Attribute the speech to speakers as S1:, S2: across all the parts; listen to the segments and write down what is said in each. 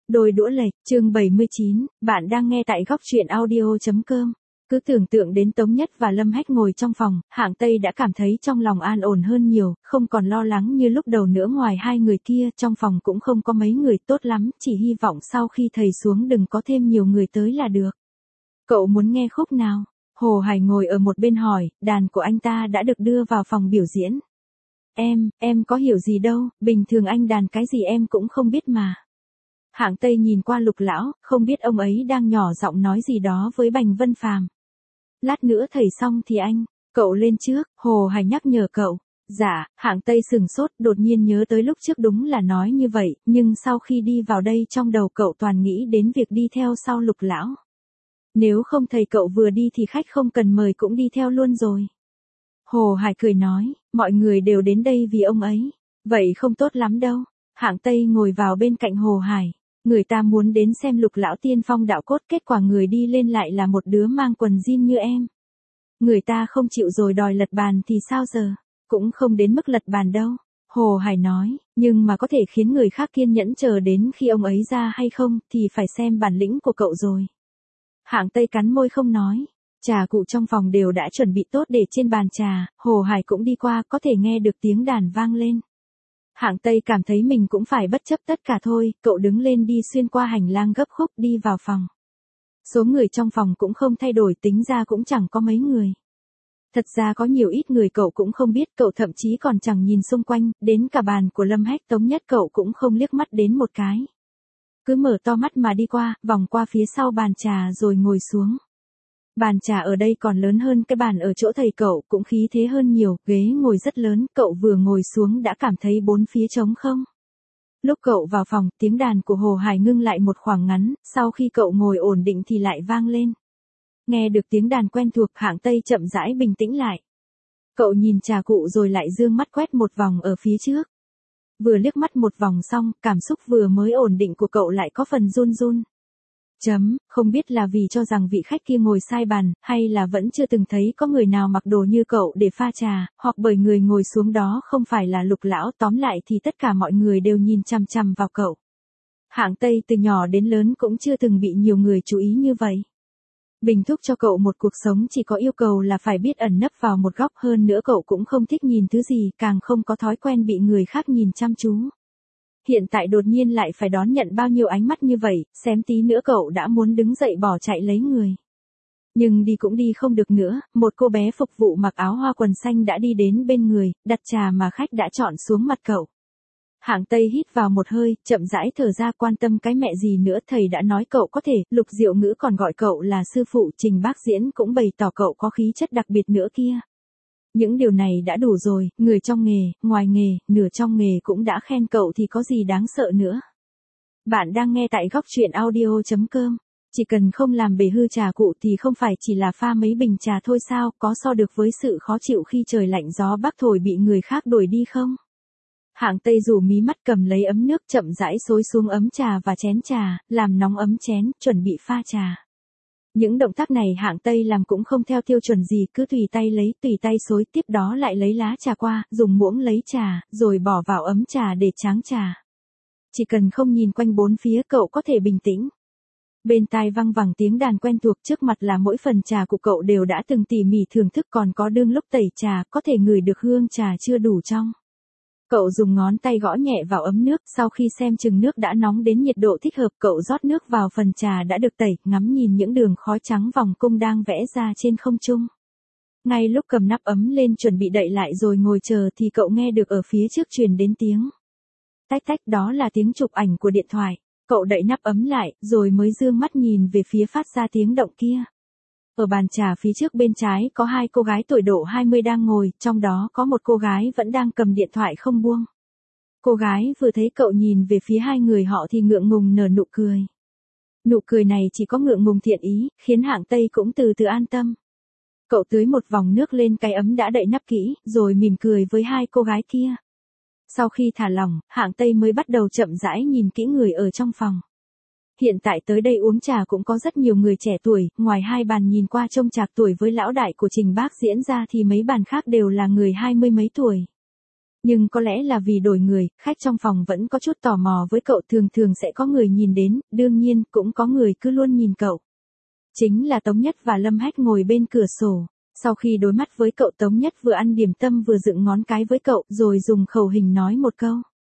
S1: Đôi đũa lệch, chương 79, bạn đang nghe tại góc truyện audio.com. Cứ tưởng tượng đến Tống Nhất và Lâm Hách ngồi trong phòng, Hạng Tây đã cảm thấy trong lòng an ổn hơn nhiều, không còn lo lắng như lúc đầu nữa. Ngoài hai người kia, trong phòng cũng không có mấy người, tốt lắm, chỉ hy vọng sau khi thầy xuống đừng có thêm nhiều người tới là được. Cậu muốn nghe khúc nào? Hồ Hải ngồi ở một bên hỏi, đàn của anh ta đã được đưa vào phòng biểu diễn. Em có hiểu gì đâu, bình thường anh đàn cái gì em cũng không biết mà. Hạng Tây nhìn qua Lục lão, không biết ông ấy đang nhỏ giọng nói gì đó với Bành Vân Phàm. Lát nữa thầy xong thì cậu lên trước, Hồ Hải nhắc nhở cậu. Dạ, Hạng Tây sừng sốt, đột nhiên nhớ tới lúc trước đúng là nói như vậy, nhưng sau khi đi vào đây trong đầu cậu toàn nghĩ đến việc đi theo sau Lục lão. Nếu không thầy cậu vừa đi thì khách không cần mời cũng đi theo luôn rồi. Hồ Hải cười nói, mọi người đều đến đây vì ông ấy. Vậy không tốt lắm đâu. Hạng Tây ngồi vào bên cạnh Hồ Hải. Người ta muốn đến xem Lục lão tiên phong đạo cốt, kết quả người đi lên lại là một đứa mang quần jean như em. Người ta không chịu rồi đòi lật bàn thì sao giờ? Cũng không đến mức lật bàn đâu. Hồ Hải nói, nhưng mà có thể khiến người khác kiên nhẫn chờ đến khi ông ấy ra hay không thì phải xem bản lĩnh của cậu rồi. Hạng Tây cắn môi không nói. Trà cụ trong phòng đều đã chuẩn bị tốt để trên bàn trà, Hồ Hải cũng đi qua, có thể nghe được tiếng đàn vang lên. Hạng Tây cảm thấy mình cũng phải bất chấp tất cả thôi, cậu đứng lên đi xuyên qua hành lang gấp khúc đi vào phòng. Số người trong phòng cũng không thay đổi, tính ra cũng chẳng có mấy người. Thật ra có nhiều ít người cậu cũng không biết, cậu thậm chí còn chẳng nhìn xung quanh, đến cả bàn của Lâm Hách Tống Nhất cậu cũng không liếc mắt đến một cái. Cứ mở to mắt mà đi qua, vòng qua phía sau bàn trà rồi ngồi xuống. Bàn trà ở đây còn lớn hơn cái bàn ở chỗ thầy cậu, cũng khí thế hơn nhiều, ghế ngồi rất lớn, cậu vừa ngồi xuống đã cảm thấy bốn phía trống không. Lúc cậu vào phòng, tiếng đàn của Hồ Hải ngưng lại một khoảng ngắn, sau khi cậu ngồi ổn định thì lại vang lên. Nghe được tiếng đàn quen thuộc, Hạng Tây chậm rãi bình tĩnh lại. Cậu nhìn trà cụ rồi lại dương mắt quét một vòng ở phía trước. Vừa liếc mắt một vòng xong, cảm xúc vừa mới ổn định của cậu lại có phần run run. Không biết là vì cho rằng vị khách kia ngồi sai bàn, hay là vẫn chưa từng thấy có người nào mặc đồ như cậu để pha trà, hoặc bởi người ngồi xuống đó không phải là Lục lão, tóm lại thì tất cả mọi người đều nhìn chằm chằm vào cậu. Hạng Tây từ nhỏ đến lớn cũng chưa từng bị nhiều người chú ý như vậy. Bình thúc cho cậu một cuộc sống chỉ có yêu cầu là phải biết ẩn nấp vào một góc, hơn nữa cậu cũng không thích nhìn thứ gì, càng không có thói quen bị người khác nhìn chăm chú. Hiện tại đột nhiên lại phải đón nhận bao nhiêu ánh mắt như vậy, xém tí nữa cậu đã muốn đứng dậy bỏ chạy lấy người. Nhưng đi cũng đi không được nữa, một cô bé phục vụ mặc áo hoa quần xanh đã đi đến bên người, đặt trà mà khách đã chọn xuống mặt cậu. Hạng Tây hít vào một hơi, chậm rãi thở ra, quan tâm cái mẹ gì nữa, thầy đã nói cậu có thể, Lục Diệu Ngữ còn gọi cậu là sư phụ, Trình Bác Diễn cũng bày tỏ cậu có khí chất đặc biệt nữa kia. Những điều này đã đủ rồi, người trong nghề, ngoài nghề, nửa trong nghề cũng đã khen cậu thì có gì đáng sợ nữa. Bạn đang nghe tại góc truyện audio.com. Chỉ cần không làm bể hư trà cụ thì không phải chỉ là pha mấy bình trà thôi sao, có so được với sự khó chịu khi trời lạnh gió bắc thổi bị người khác đuổi đi không? Hạng Tây rủ mí mắt cầm lấy ấm nước chậm rãi xối xuống ấm trà và chén trà, làm nóng ấm chén, chuẩn bị pha trà. Những động tác này Hạng Tây làm cũng không theo tiêu chuẩn gì, cứ tùy tay lấy, tùy tay xối, tiếp đó lại lấy lá trà qua, dùng muỗng lấy trà, rồi bỏ vào ấm trà để tráng trà. Chỉ cần không nhìn quanh bốn phía cậu có thể bình tĩnh. Bên tai văng vẳng tiếng đàn quen thuộc, trước mặt là mỗi phần trà của cậu đều đã từng tỉ mỉ thưởng thức, còn có đương lúc tẩy trà, có thể ngửi được hương trà chưa đủ trong. Cậu dùng ngón tay gõ nhẹ vào ấm nước, sau khi xem chừng nước đã nóng đến nhiệt độ thích hợp, cậu rót nước vào phần trà đã được tẩy, ngắm nhìn những đường khói trắng vòng cung đang vẽ ra trên không trung. Ngay lúc cầm nắp ấm lên chuẩn bị đậy lại rồi ngồi chờ thì cậu nghe được ở phía trước truyền đến tiếng tách tách, đó là tiếng chụp ảnh của điện thoại. Cậu đậy nắp ấm lại, rồi mới dương mắt nhìn về phía phát ra tiếng động kia. Ở bàn trà phía trước bên trái có hai cô gái tuổi độ 20 đang ngồi, trong đó có một cô gái vẫn đang cầm điện thoại không buông. Cô gái vừa thấy cậu nhìn về phía hai người họ thì ngượng ngùng nở nụ cười. Nụ cười này chỉ có ngượng ngùng thiện ý, khiến Hạng Tây cũng từ từ an tâm. Cậu tưới một vòng nước lên cái ấm đã đậy nắp kỹ, rồi mỉm cười với hai cô gái kia. Sau khi thả lỏng, Hạng Tây mới bắt đầu chậm rãi nhìn kỹ người ở trong phòng. Hiện tại tới đây uống trà cũng có rất nhiều người trẻ tuổi, ngoài hai bàn nhìn qua trông trạc tuổi với lão đại của Trình Bác Diễn ra thì mấy bàn khác đều là người 20 mấy tuổi. Nhưng có lẽ là vì đổi người, khách trong phòng vẫn có chút tò mò với cậu, thường thường sẽ có người nhìn đến, đương nhiên cũng có người cứ luôn nhìn cậu. Chính là Tống Nhất và Lâm Hách ngồi bên cửa sổ. Sau khi đối mắt với cậu, Tống Nhất vừa ăn điểm tâm vừa dựng ngón cái với cậu, rồi dùng khẩu hình nói một câu.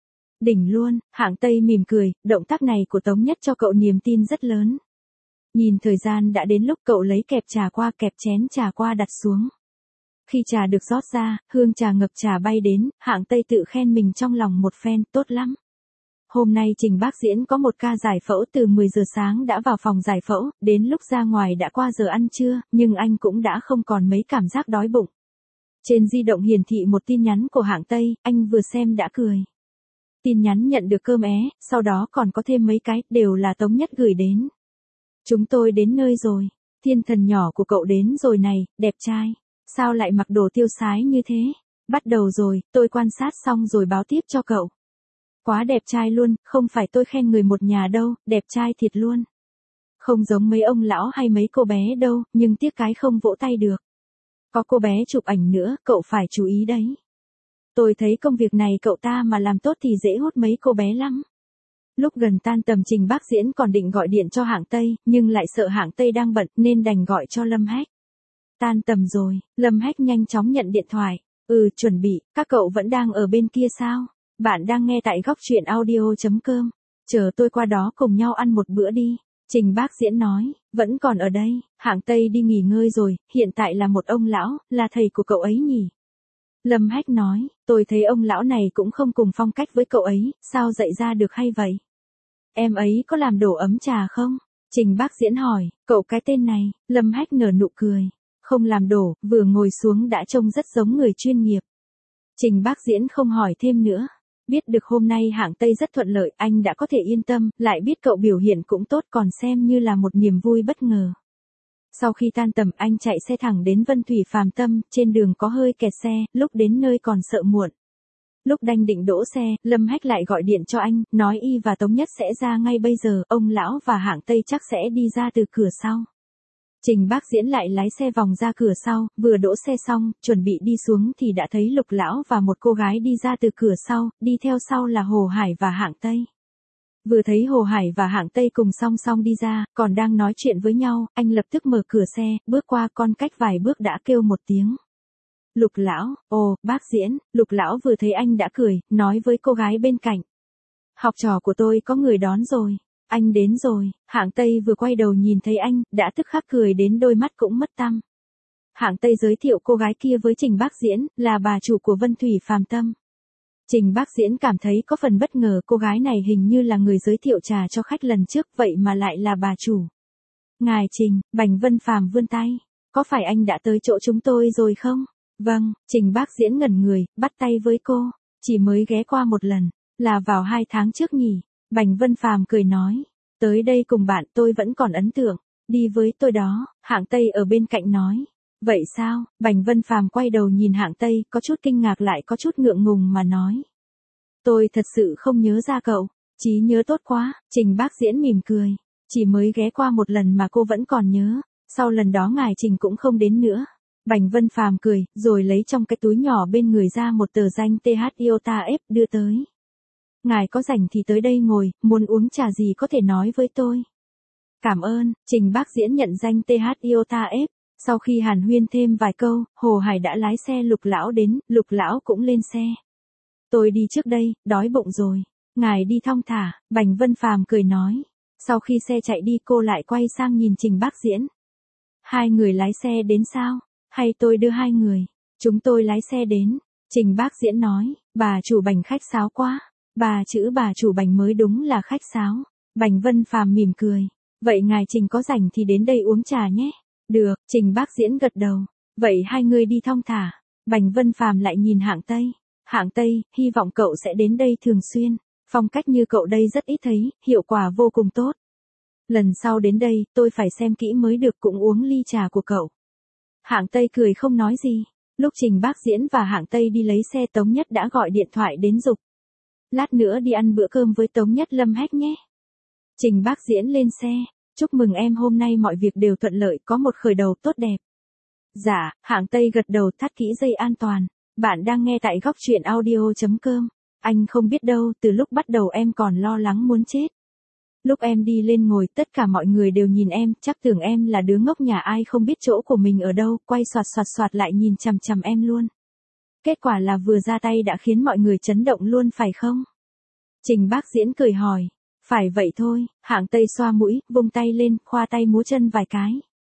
S1: Đỉnh luôn, Hạng Tây mỉm cười, động tác này của Tống Nhất cho cậu niềm tin rất lớn. Nhìn thời gian đã đến lúc, cậu lấy kẹp chén trà qua đặt xuống. Khi trà được rót ra, hương trà ngập trà bay đến, Hạng Tây tự khen mình trong lòng một phen, tốt lắm. Hôm nay Trình Bác Diễn có một ca giải phẫu, từ 10 giờ sáng đã vào phòng giải phẫu, đến lúc ra ngoài đã qua giờ ăn trưa, nhưng anh cũng đã không còn mấy cảm giác đói bụng. Trên di động hiển thị một tin nhắn của Hạng Tây, anh vừa xem đã cười. Tin nhắn nhận được cơm é, sau đó còn có thêm mấy cái, đều là Tống Nhất gửi đến. Chúng tôi đến nơi rồi, thiên thần nhỏ của cậu đến rồi này, đẹp trai. Sao lại mặc đồ tiêu sái như thế? Bắt đầu rồi, tôi quan sát xong rồi báo tiếp cho cậu. Quá đẹp trai luôn, không phải tôi khen người một nhà đâu, đẹp trai thiệt luôn. Không giống mấy ông lão hay mấy cô bé đâu, nhưng tiếc cái không vỗ tay được. Có cô bé chụp ảnh nữa, cậu phải chú ý đấy. Tôi thấy công việc này cậu ta mà làm tốt thì dễ hút mấy cô bé lắm. Lúc gần tan tầm, Trình Bác Diễn còn định gọi điện cho Hạng Tây, nhưng lại sợ Hạng Tây đang bận nên đành gọi cho Lâm Hách. Tan tầm rồi, Lâm Hách nhanh chóng nhận điện thoại. Chuẩn bị, các cậu vẫn đang ở bên kia sao? Bạn đang nghe tại góc truyện audio.com. Chờ tôi qua đó cùng nhau ăn một bữa đi. Trình Bác Diễn nói, vẫn còn ở đây, Hạng Tây đi nghỉ ngơi rồi, hiện tại là một ông lão, là thầy của cậu ấy nhỉ? Lâm Hách nói, tôi thấy ông lão này cũng không cùng phong cách với cậu ấy, sao dạy ra được hay vậy? Em ấy có làm đổ ấm trà không? Trình Bác Diễn hỏi, cậu cái tên này, Lâm Hách nở nụ cười. Không làm đổ, vừa ngồi xuống đã trông rất giống người chuyên nghiệp. Trình Bác Diễn không hỏi thêm nữa. Biết được hôm nay Hạng Tây rất thuận lợi, anh đã có thể yên tâm, lại biết cậu biểu hiện cũng tốt, còn xem như là một niềm vui bất ngờ. Sau khi tan tầm, anh chạy xe thẳng đến Vân Thủy Phàm Tâm, trên đường có hơi kẹt xe, lúc đến nơi còn sợ muộn. Lúc đành định đỗ xe, Lâm Hách lại gọi điện cho anh, nói y và Tống Nhất sẽ ra ngay bây giờ, ông lão và Hạng Tây chắc sẽ đi ra từ cửa sau. Trình Bác Diễn lại lái xe vòng ra cửa sau, vừa đỗ xe xong, chuẩn bị đi xuống thì đã thấy Lục lão và một cô gái đi ra từ cửa sau, đi theo sau là Hồ Hải và Hạng Tây. Vừa thấy Hồ Hải và Hạng Tây cùng song song đi ra, còn đang nói chuyện với nhau, anh lập tức mở cửa xe, bước qua, con cách vài bước đã kêu một tiếng. Lục lão, Bác Diễn. Lục lão vừa thấy anh đã cười, nói với cô gái bên cạnh. Học trò của tôi có người đón rồi. Anh đến rồi. Hạng Tây vừa quay đầu nhìn thấy anh, đã tức khắc cười đến đôi mắt cũng mất tăm. Hạng Tây giới thiệu cô gái kia với Trình Bác Diễn, là bà chủ của Vân Thủy Phàm Tâm. Trình Bác Diễn cảm thấy có phần bất ngờ, cô gái này hình như là người giới thiệu trà cho khách lần trước, vậy mà lại là bà chủ. Ngài Trình, Bành Vân Phàm vươn tay. Có phải anh đã tới chỗ chúng tôi rồi không? Vâng, Trình Bác Diễn ngẩn người, bắt tay với cô. Chỉ mới ghé qua một lần, là vào 2 tháng trước nhỉ? Bành Vân Phàm cười nói. Tới đây cùng bạn, tôi vẫn còn ấn tượng. Đi với tôi đó, Hạng Tây ở bên cạnh nói. Vậy sao? Bành Vân Phàm quay đầu nhìn Hạng Tây, có chút kinh ngạc lại có chút ngượng ngùng mà nói. Tôi thật sự không nhớ ra cậu. Trí nhớ tốt quá. Trình Bác Diễn mỉm cười. Chỉ mới ghé qua một lần mà cô vẫn còn nhớ. Sau lần đó ngài Trình cũng không đến nữa. Bành Vân Phàm cười, rồi lấy trong cái túi nhỏ bên người ra một tờ danh THIOTA F đưa tới. Ngài có rảnh thì tới đây ngồi, muốn uống trà gì có thể nói với tôi. Cảm ơn. Trình Bác Diễn nhận danh THIOTA F. Sau khi hàn huyên thêm vài câu, Hồ Hải đã lái xe Lục lão đến, Lục lão cũng lên xe. Tôi đi trước đây, đói bụng rồi. Ngài đi thong thả, Bành Vân Phàm cười nói. Sau khi xe chạy đi, cô lại quay sang nhìn Trình Bác Diễn. Hai người lái xe đến sao? Hay tôi đưa hai người? Chúng tôi lái xe đến. Trình Bác Diễn nói, bà chủ Bành khách sáo quá. Bà chủ Bành mới đúng là khách sáo. Bành Vân Phàm mỉm cười. Vậy ngài Trình có rảnh thì đến đây uống trà nhé. Được, Trình Bác Diễn gật đầu. Vậy hai người đi thong thả. Bành Vân Phàm lại nhìn Hạng Tây. Hạng Tây, hy vọng cậu sẽ đến đây thường xuyên. Phong cách như cậu đây rất ít thấy, hiệu quả vô cùng tốt. Lần sau đến đây, tôi phải xem kỹ mới được, cũng uống ly trà của cậu. Hạng Tây cười không nói gì. Lúc Trình Bác Diễn và Hạng Tây đi lấy xe, Tống Nhất đã gọi điện thoại đến giục. Lát nữa đi ăn bữa cơm với Tống Nhất Lâm Hách nhé. Trình Bác Diễn lên xe. Chúc mừng em, hôm nay mọi việc đều thuận lợi, có một khởi đầu tốt đẹp. Dạ, Hạng Tây gật đầu, thắt kỹ dây an toàn. Bạn đang nghe tại góc truyện audio.com. Anh không biết đâu, từ lúc bắt đầu em còn lo lắng muốn chết. Lúc em đi lên ngồi, tất cả mọi người đều nhìn em, chắc tưởng em là đứa ngốc nhà ai không biết chỗ của mình ở đâu, quay xoạt xoạt xoạt lại nhìn chằm chằm em luôn. Kết quả là vừa ra tay đã khiến mọi người chấn động luôn phải không? Trình Bác Diễn cười hỏi. Phải vậy thôi, Hạng Tây xoa mũi, vung tay lên, khoa tay múa chân vài cái.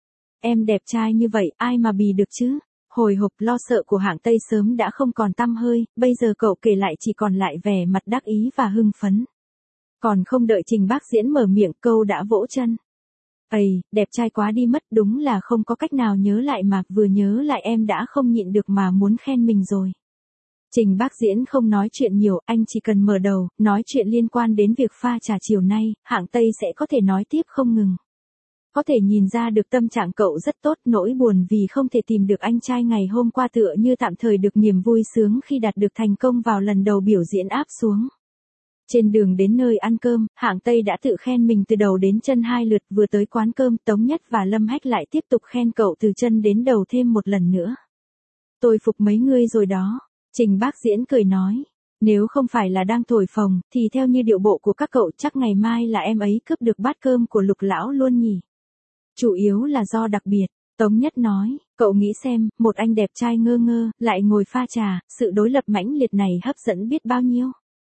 S1: Em đẹp trai như vậy, ai mà bì được chứ? Hồi hộp lo sợ của Hạng Tây sớm đã không còn tăm hơi, bây giờ cậu kể lại chỉ còn lại vẻ mặt đắc ý và hưng phấn. Còn không đợi Trình Bác Diễn mở miệng, câu đã vỗ chân. Ây, đẹp trai quá đi mất, đúng là không có cách nào nhớ lại mà, vừa nhớ lại em đã không nhịn được mà muốn khen mình rồi. Trình Bác Diễn không nói chuyện nhiều, anh chỉ cần mở đầu, nói chuyện liên quan đến việc pha trà chiều nay, Hạng Tây sẽ có thể nói tiếp không ngừng. Có thể nhìn ra được tâm trạng cậu rất tốt, nỗi buồn vì không thể tìm được anh trai ngày hôm qua tựa như tạm thời được niềm vui sướng khi đạt được thành công vào lần đầu biểu diễn áp xuống. Trên đường đến nơi ăn cơm, Hạng Tây đã tự khen mình từ đầu đến chân 2 lượt, vừa tới quán cơm, Tống Nhất và Lâm Hách lại tiếp tục khen cậu từ chân đến đầu thêm một lần nữa. Tôi phục mấy ngươi rồi đó, Trình Bác Diễn cười nói. Nếu không phải là đang thổi phồng, thì theo như điệu bộ của các cậu chắc ngày mai là em ấy cướp được bát cơm của Lục lão luôn nhỉ. Chủ yếu là do đặc biệt, Tống Nhất nói, cậu nghĩ xem, một anh đẹp trai ngơ ngơ, lại ngồi pha trà, sự đối lập mãnh liệt này hấp dẫn biết bao nhiêu.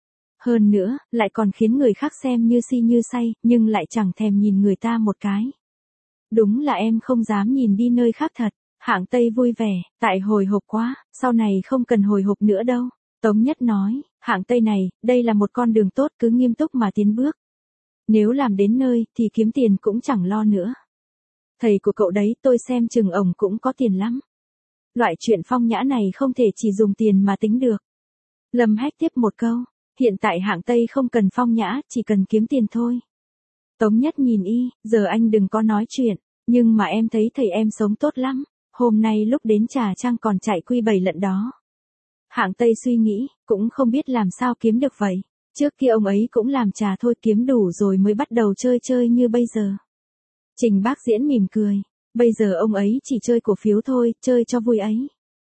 S1: Hơn nữa, lại còn khiến người khác xem như si như say, nhưng lại chẳng thèm nhìn người ta một cái. Đúng là em không dám nhìn đi nơi khác thật. Hạng Tây vui vẻ, tại hồi hộp quá, sau này không cần hồi hộp nữa đâu. Tống Nhất nói, Hạng Tây này, đây là một con đường tốt, cứ nghiêm túc mà tiến bước. Nếu làm đến nơi, thì kiếm tiền cũng chẳng lo nữa. Thầy của cậu đấy, tôi xem chừng ổng cũng có tiền lắm. Loại chuyện phong nhã này không thể chỉ dùng tiền mà tính được. Lâm Hách tiếp một câu, hiện tại Hạng Tây không cần phong nhã, chỉ cần kiếm tiền thôi. Tống Nhất nhìn y, giờ anh đừng có nói chuyện, nhưng mà em thấy thầy em sống tốt lắm. Hôm nay lúc đến Trà Trang còn chạy quy 7 lận đó. Hạng Tây suy nghĩ, cũng không biết làm sao kiếm được vậy. Trước kia ông ấy cũng làm trà thôi, kiếm đủ rồi mới bắt đầu chơi chơi như bây giờ. Trình Bác Diễn mỉm cười. Bây giờ ông ấy chỉ chơi cổ phiếu thôi, chơi cho vui ấy.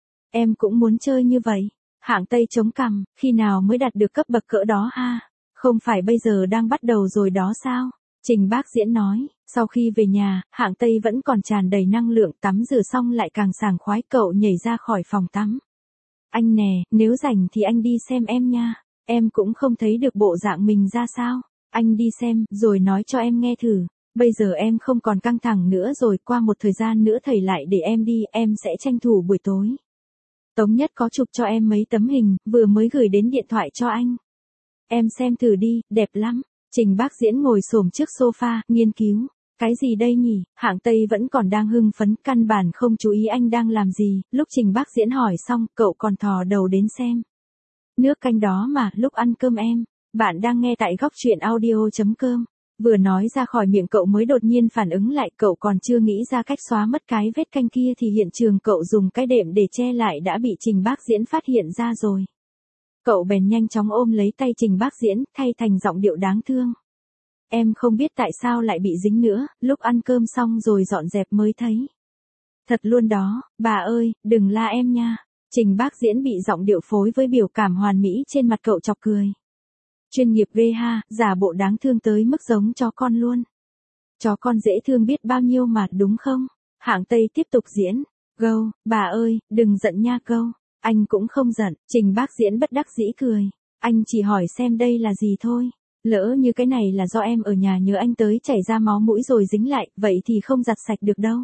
S1: Em cũng muốn chơi như vậy. Hạng Tây chống cằm, khi nào mới đạt được cấp bậc cỡ đó ha? Không phải bây giờ đang bắt đầu rồi đó sao? Trình Bác Diễn nói, sau khi về nhà, Hạng Tây vẫn còn tràn đầy năng lượng, tắm rửa xong lại càng sảng khoái, cậu nhảy ra khỏi phòng tắm. Anh nè, nếu rảnh thì anh đi xem em nha, em cũng không thấy được bộ dạng mình ra sao, anh đi xem, rồi nói cho em nghe thử, bây giờ em không còn căng thẳng nữa rồi, qua một thời gian nữa thầy lại để em đi, em sẽ tranh thủ buổi tối. Tống Nhất có chụp cho em mấy tấm hình, vừa mới gửi đến điện thoại cho anh. Em xem thử đi, đẹp lắm. Trình Bác Diễn ngồi xổm trước sofa, nghiên cứu. Cái gì đây nhỉ? Hạng Tây vẫn còn đang hưng phấn, căn bản không chú ý anh đang làm gì. Lúc Trình Bác Diễn hỏi xong, cậu còn thò đầu đến xem. Nước canh đó mà, lúc ăn cơm em. Bạn đang nghe tại góc truyện audio.com. Vừa nói ra khỏi miệng cậu mới đột nhiên phản ứng lại, cậu còn chưa nghĩ ra cách xóa mất cái vết canh kia thì hiện trường cậu dùng cái đệm để che lại đã bị Trình Bác Diễn phát hiện ra rồi. Cậu bèn nhanh chóng ôm lấy tay Trình Bác Diễn, thay thành giọng điệu đáng thương. Em không biết tại sao lại bị dính nữa, lúc ăn cơm xong rồi dọn dẹp mới thấy. Thật luôn đó, bà ơi, đừng la em nha. Trình Bác Diễn bị giọng điệu phối với biểu cảm hoàn mỹ trên mặt cậu chọc cười. Chuyên nghiệp ghê ha, giả bộ đáng thương tới mức giống chó con luôn. Chó con dễ thương biết bao nhiêu mà, đúng không? Hạng Tây tiếp tục diễn. Gâu, bà ơi, đừng giận nha Gâu. Anh cũng không giận, Trình Bác Diễn bất đắc dĩ cười. Anh chỉ hỏi xem đây là gì thôi. Lỡ như cái này là do em ở nhà nhớ anh tới chảy ra máu mũi rồi dính lại, vậy thì không giặt sạch được đâu.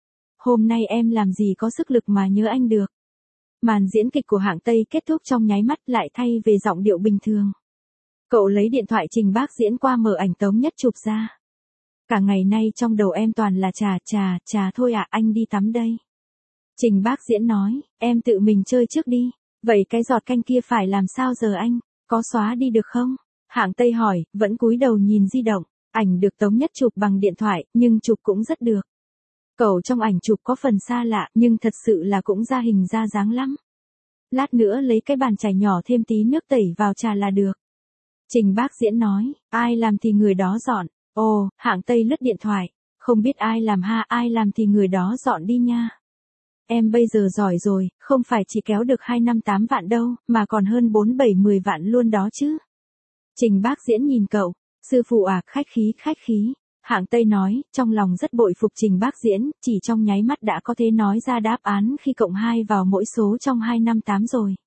S1: Hôm nay em làm gì có sức lực mà nhớ anh được. Màn diễn kịch của Hạng Tây kết thúc trong nháy mắt, lại thay về giọng điệu bình thường. Cậu lấy điện thoại Trình Bác Diễn qua mở ảnh Tống Nhất chụp ra. Cả ngày nay trong đầu em toàn là trà thôi à, anh đi tắm đây. Trình Bác Diễn nói, em tự mình chơi trước đi. Vậy cái giọt canh kia phải làm sao giờ anh, có xóa đi được không? Hạng Tây hỏi, vẫn cúi đầu nhìn di động. Ảnh được Tống Nhất chụp bằng điện thoại, nhưng chụp cũng rất được. Cậu trong ảnh chụp có phần xa lạ, nhưng thật sự là cũng ra hình ra dáng lắm. Lát nữa lấy cái bàn chải nhỏ thêm tí nước tẩy vào trà là được. Trình Bác Diễn nói, ai làm thì người đó dọn. Ồ, Hạng Tây lướt điện thoại. Không biết ai làm ha, ai làm thì người đó dọn đi nha. Em bây giờ giỏi rồi, không phải chỉ kéo được 258 vạn đâu, mà còn hơn 47-10 vạn luôn đó chứ. Trình Bác Diễn nhìn cậu, sư phụ à, khách khí. Hạng Tây nói, trong lòng rất bội phục Trình Bác Diễn, chỉ trong nháy mắt đã có thể nói ra đáp án khi cộng 2 vào mỗi số trong 258 rồi.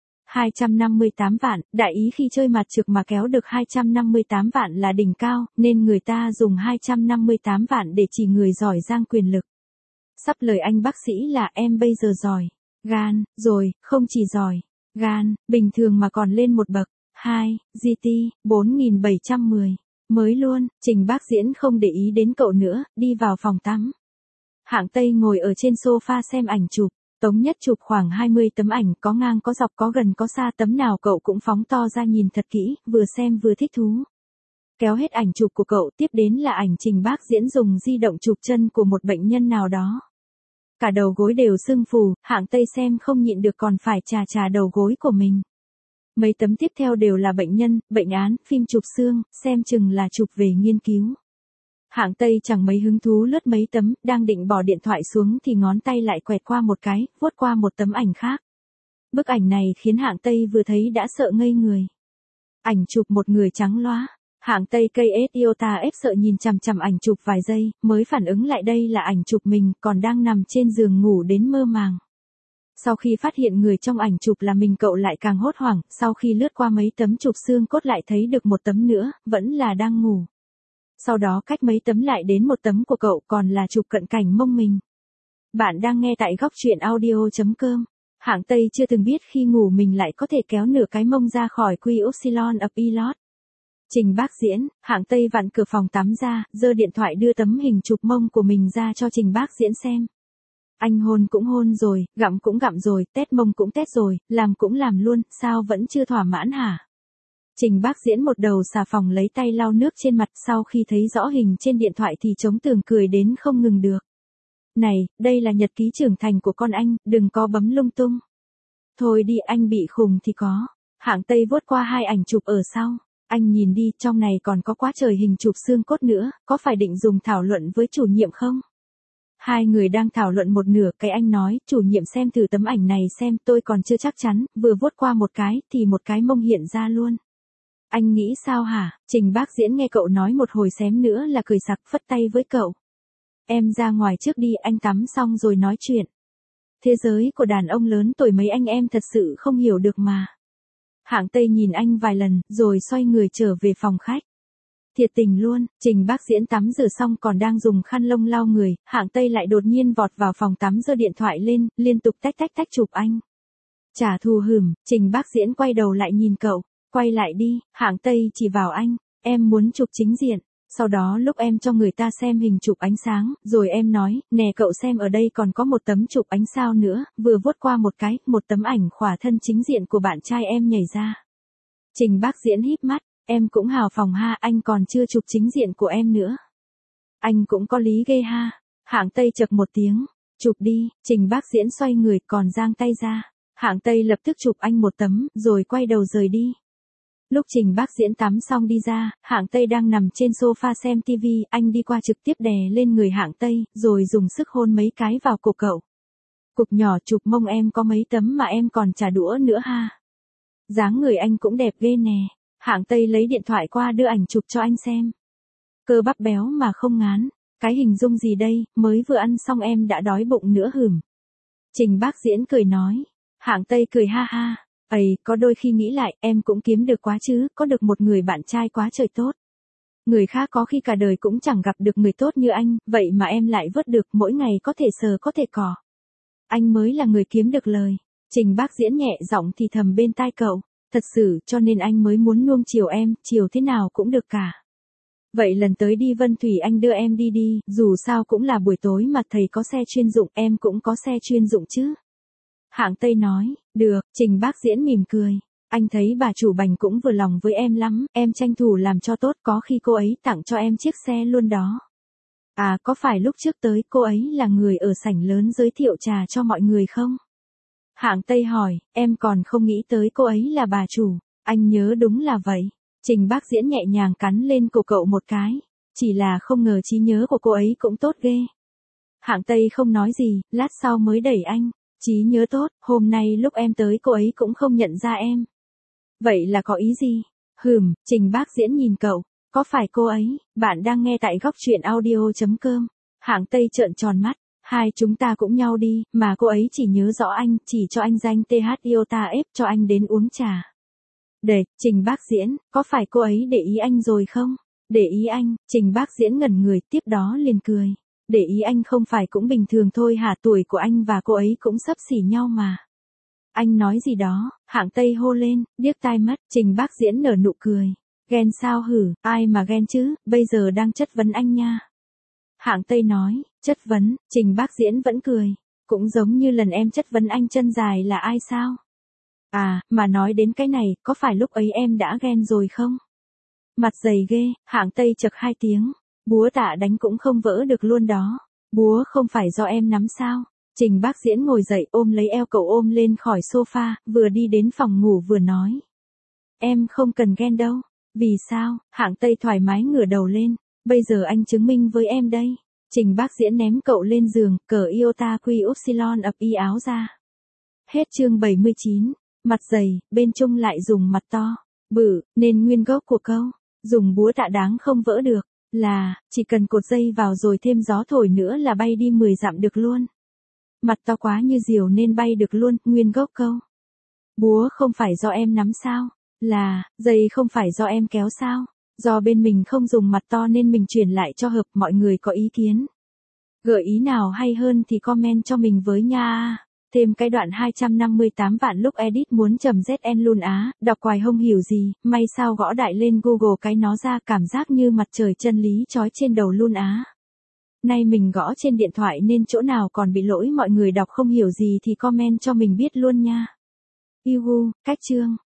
S1: 258 vạn, đại ý khi chơi mặt trực mà kéo được 258 vạn là đỉnh cao, nên người ta dùng 258 vạn để chỉ người giỏi giang quyền lực. Sắp lời anh bác sĩ là em bây giờ giỏi. Gan, rồi, không chỉ giỏi. Gan, bình thường mà còn lên một bậc. 2, GT, 4710. Mới luôn, Trình Bác Diễn không để ý đến cậu nữa, đi vào phòng tắm. Hạng Tây ngồi ở trên sofa xem ảnh chụp. Tống Nhất chụp khoảng 20 tấm ảnh, có ngang có dọc có gần có xa, tấm nào cậu cũng phóng to ra nhìn thật kỹ, vừa xem vừa thích thú. Kéo hết ảnh chụp của cậu, tiếp đến là ảnh Trình Bác Diễn dùng di động chụp chân của một bệnh nhân nào đó. Cả đầu gối đều sưng phù, Hạng Tây xem không nhịn được còn phải chà đầu gối của mình. Mấy tấm tiếp theo đều là bệnh nhân, bệnh án, phim chụp xương, xem chừng là chụp về nghiên cứu. Hạng Tây chẳng mấy hứng thú lướt mấy tấm, đang định bỏ điện thoại xuống thì ngón tay lại quẹt qua một cái, vuốt qua một tấm ảnh khác. Bức ảnh này khiến Hạng Tây vừa thấy đã sợ ngây người. Ảnh chụp một người trắng loá. Hạng Tây cây iota ép sợ nhìn chằm chằm ảnh chụp vài giây, mới phản ứng lại đây là ảnh chụp mình, còn đang nằm trên giường ngủ đến mơ màng. Sau khi phát hiện người trong ảnh chụp là mình, cậu lại càng hốt hoảng, sau khi lướt qua mấy tấm chụp xương cốt lại thấy được một tấm nữa, vẫn là đang ngủ. Sau đó cách mấy tấm lại đến một tấm của cậu, còn là chụp cận cảnh mông mình. Bạn đang nghe tại góc truyện audio.com. Hạng Tây chưa từng biết khi ngủ mình lại có thể kéo nửa cái mông ra khỏi quy upsilon of pilot. Trình Bác Diễn, Hạng Tây vặn cửa phòng tắm ra, giơ điện thoại đưa tấm hình chụp mông của mình ra cho Trình Bác Diễn xem. Anh hôn cũng hôn rồi, gặm cũng gặm rồi, tét mông cũng tét rồi, làm cũng làm luôn, sao vẫn chưa thỏa mãn hả? Trình Bác Diễn một đầu xà phòng lấy tay lau nước trên mặt, sau khi thấy rõ hình trên điện thoại thì chống tường cười đến không ngừng được. Này, đây là nhật ký trưởng thành của con anh, đừng có bấm lung tung. Thôi đi, anh bị khùng thì có. Hạng Tây vuốt qua hai ảnh chụp ở sau. Anh nhìn đi, trong này còn có quá trời hình chụp xương cốt nữa, có phải định dùng thảo luận với chủ nhiệm không? Hai người đang thảo luận một nửa, cái anh nói, chủ nhiệm xem thử tấm ảnh này xem, tôi còn chưa chắc chắn, vừa vuốt qua một cái, thì một cái mông hiện ra luôn. Anh nghĩ sao hả? Trình Bác Diễn nghe cậu nói một hồi xém nữa là cười sặc, phất tay với cậu. Em ra ngoài trước đi, anh tắm xong rồi nói chuyện. Thế giới của đàn ông lớn tuổi mấy anh em thật sự không hiểu được mà. Hạng Tây nhìn anh vài lần, rồi xoay người trở về phòng khách. Thiệt tình luôn, Trình Bác Diễn tắm rửa xong còn đang dùng khăn lông lau người, Hạng Tây lại đột nhiên vọt vào phòng tắm giơ điện thoại lên, liên tục tách chụp anh. Trả thù hửm, Trình Bác Diễn quay đầu lại nhìn cậu, quay lại đi, Hạng Tây chỉ vào anh, em muốn chụp chính diện. Sau đó lúc em cho người ta xem hình chụp ánh sáng, rồi em nói, nè cậu xem ở đây còn có một tấm chụp ánh sao nữa, vừa vuốt qua một cái, một tấm ảnh khỏa thân chính diện của bạn trai em nhảy ra. Trình Bác Diễn híp mắt, em cũng hào phóng ha, anh còn chưa chụp chính diện của em nữa. Anh cũng có lý ghê ha. Hạng Tây chậc một tiếng, chụp đi, Trình Bác Diễn xoay người còn giang tay ra. Hạng Tây lập tức chụp anh một tấm, rồi quay đầu rời đi. Lúc Trình Bác Diễn tắm xong đi ra, Hạng Tây đang nằm trên sofa xem TV, anh đi qua trực tiếp đè lên người Hạng Tây, rồi dùng sức hôn mấy cái vào cổ cậu. Cục nhỏ chụp mông em có mấy tấm mà em còn trả đũa nữa ha. Dáng người anh cũng đẹp ghê nè. Hạng Tây lấy điện thoại qua đưa ảnh chụp cho anh xem. Cơ bắp béo mà không ngán. Cái hình dung gì đây, mới vừa ăn xong em đã đói bụng nữa hửm. Trình Bác Diễn cười nói. Hạng Tây cười ha ha. Ây, có đôi khi nghĩ lại, em cũng kiếm được quá chứ, có được một người bạn trai quá trời tốt. Người khác có khi cả đời cũng chẳng gặp được người tốt như anh, vậy mà em lại vớt được, mỗi ngày có thể sờ có thể cỏ. Anh mới là người kiếm được lời. Trình Bác Diễn nhẹ giọng thì thầm bên tai cậu. Thật sự, cho nên anh mới muốn nuông chiều em, chiều thế nào cũng được cả. Vậy lần tới đi Vân Thủy anh đưa em đi đi, dù sao cũng là buổi tối mà thầy có xe chuyên dụng, em cũng có xe chuyên dụng chứ. Hạng Tây nói, được, Trình Bác Diễn mỉm cười. Anh thấy bà chủ bành cũng vừa lòng với em lắm, em tranh thủ làm cho tốt, có khi cô ấy tặng cho em chiếc xe luôn đó. À, có phải lúc trước tới cô ấy là người ở sảnh lớn giới thiệu trà cho mọi người không? Hạng Tây hỏi, em còn không nghĩ tới cô ấy là bà chủ. Anh nhớ đúng là vậy. Trình Bác Diễn nhẹ nhàng cắn lên cổ cậu một cái. Chỉ là không ngờ trí nhớ của cô ấy cũng tốt ghê. Hạng Tây không nói gì, lát sau mới đẩy anh. Trí nhớ tốt, hôm nay lúc em tới cô ấy cũng không nhận ra em. Vậy là có ý gì? Trình Bác Diễn nhìn cậu. Có phải cô ấy? Bạn đang nghe tại góc truyện audio.com. Hạng Tây trợn tròn mắt. Hai chúng ta cũng nhau đi, mà cô ấy chỉ nhớ rõ anh, chỉ cho anh danh TH Iota ép cho anh đến uống trà. Trình Bác Diễn, có phải cô ấy để ý anh rồi không? Để ý anh, Trình Bác Diễn ngẩn người, tiếp đó liền cười. Để ý anh không phải cũng bình thường thôi hả, tuổi của anh và cô ấy cũng xấp xỉ nhau mà. Anh nói gì đó, Hạng Tây hô lên, điếc tai mất, Trình Bác Diễn nở nụ cười. Ghen sao hử, ai mà ghen chứ, bây giờ đang chất vấn anh nha. Hạng Tây nói, chất vấn, Trình Bác Diễn vẫn cười. Cũng giống như lần em chất vấn anh chân dài là ai sao? À, mà nói đến cái này, có phải lúc ấy em đã ghen rồi không? Mặt dày ghê, Hạng Tây chậc 2 tiếng. Búa tạ đánh cũng không vỡ được luôn đó. Búa không phải do em nắm sao? Trình Bác Diễn ngồi dậy ôm lấy eo cậu ôm lên khỏi sofa, vừa đi đến phòng ngủ vừa nói. Em không cần ghen đâu. Vì sao? Hạng Tây thoải mái ngửa đầu lên. Bây giờ anh chứng minh với em đây. Trình Bác Diễn ném cậu lên giường, cởi iota quy upsilon ập y áo ra. Hết chương 79. Mặt dày, bên trung lại dùng mặt to. Bự, nên nguyên gốc của câu. Dùng búa tạ đáng không vỡ được. Là, chỉ cần cột dây vào rồi thêm gió thổi nữa là bay đi 10 dặm được luôn. Mặt to quá như diều nên bay được luôn, nguyên gốc câu. Búa không phải do em nắm sao? Là, dây không phải do em kéo sao? Do bên mình không dùng mặt to nên mình chuyển lại cho hợp, mọi người có ý kiến. Gợi ý nào hay hơn thì comment cho mình với nha. Thêm cái đoạn 258 vạn lúc edit muốn trầm ZN luôn á, đọc hoài không hiểu gì, may sao gõ đại lên Google cái nó ra cảm giác như mặt trời chân lý chói trên đầu luôn á. Nay mình gõ trên điện thoại nên chỗ nào còn bị lỗi mọi người đọc không hiểu gì thì comment cho mình biết luôn nha. Cách chương.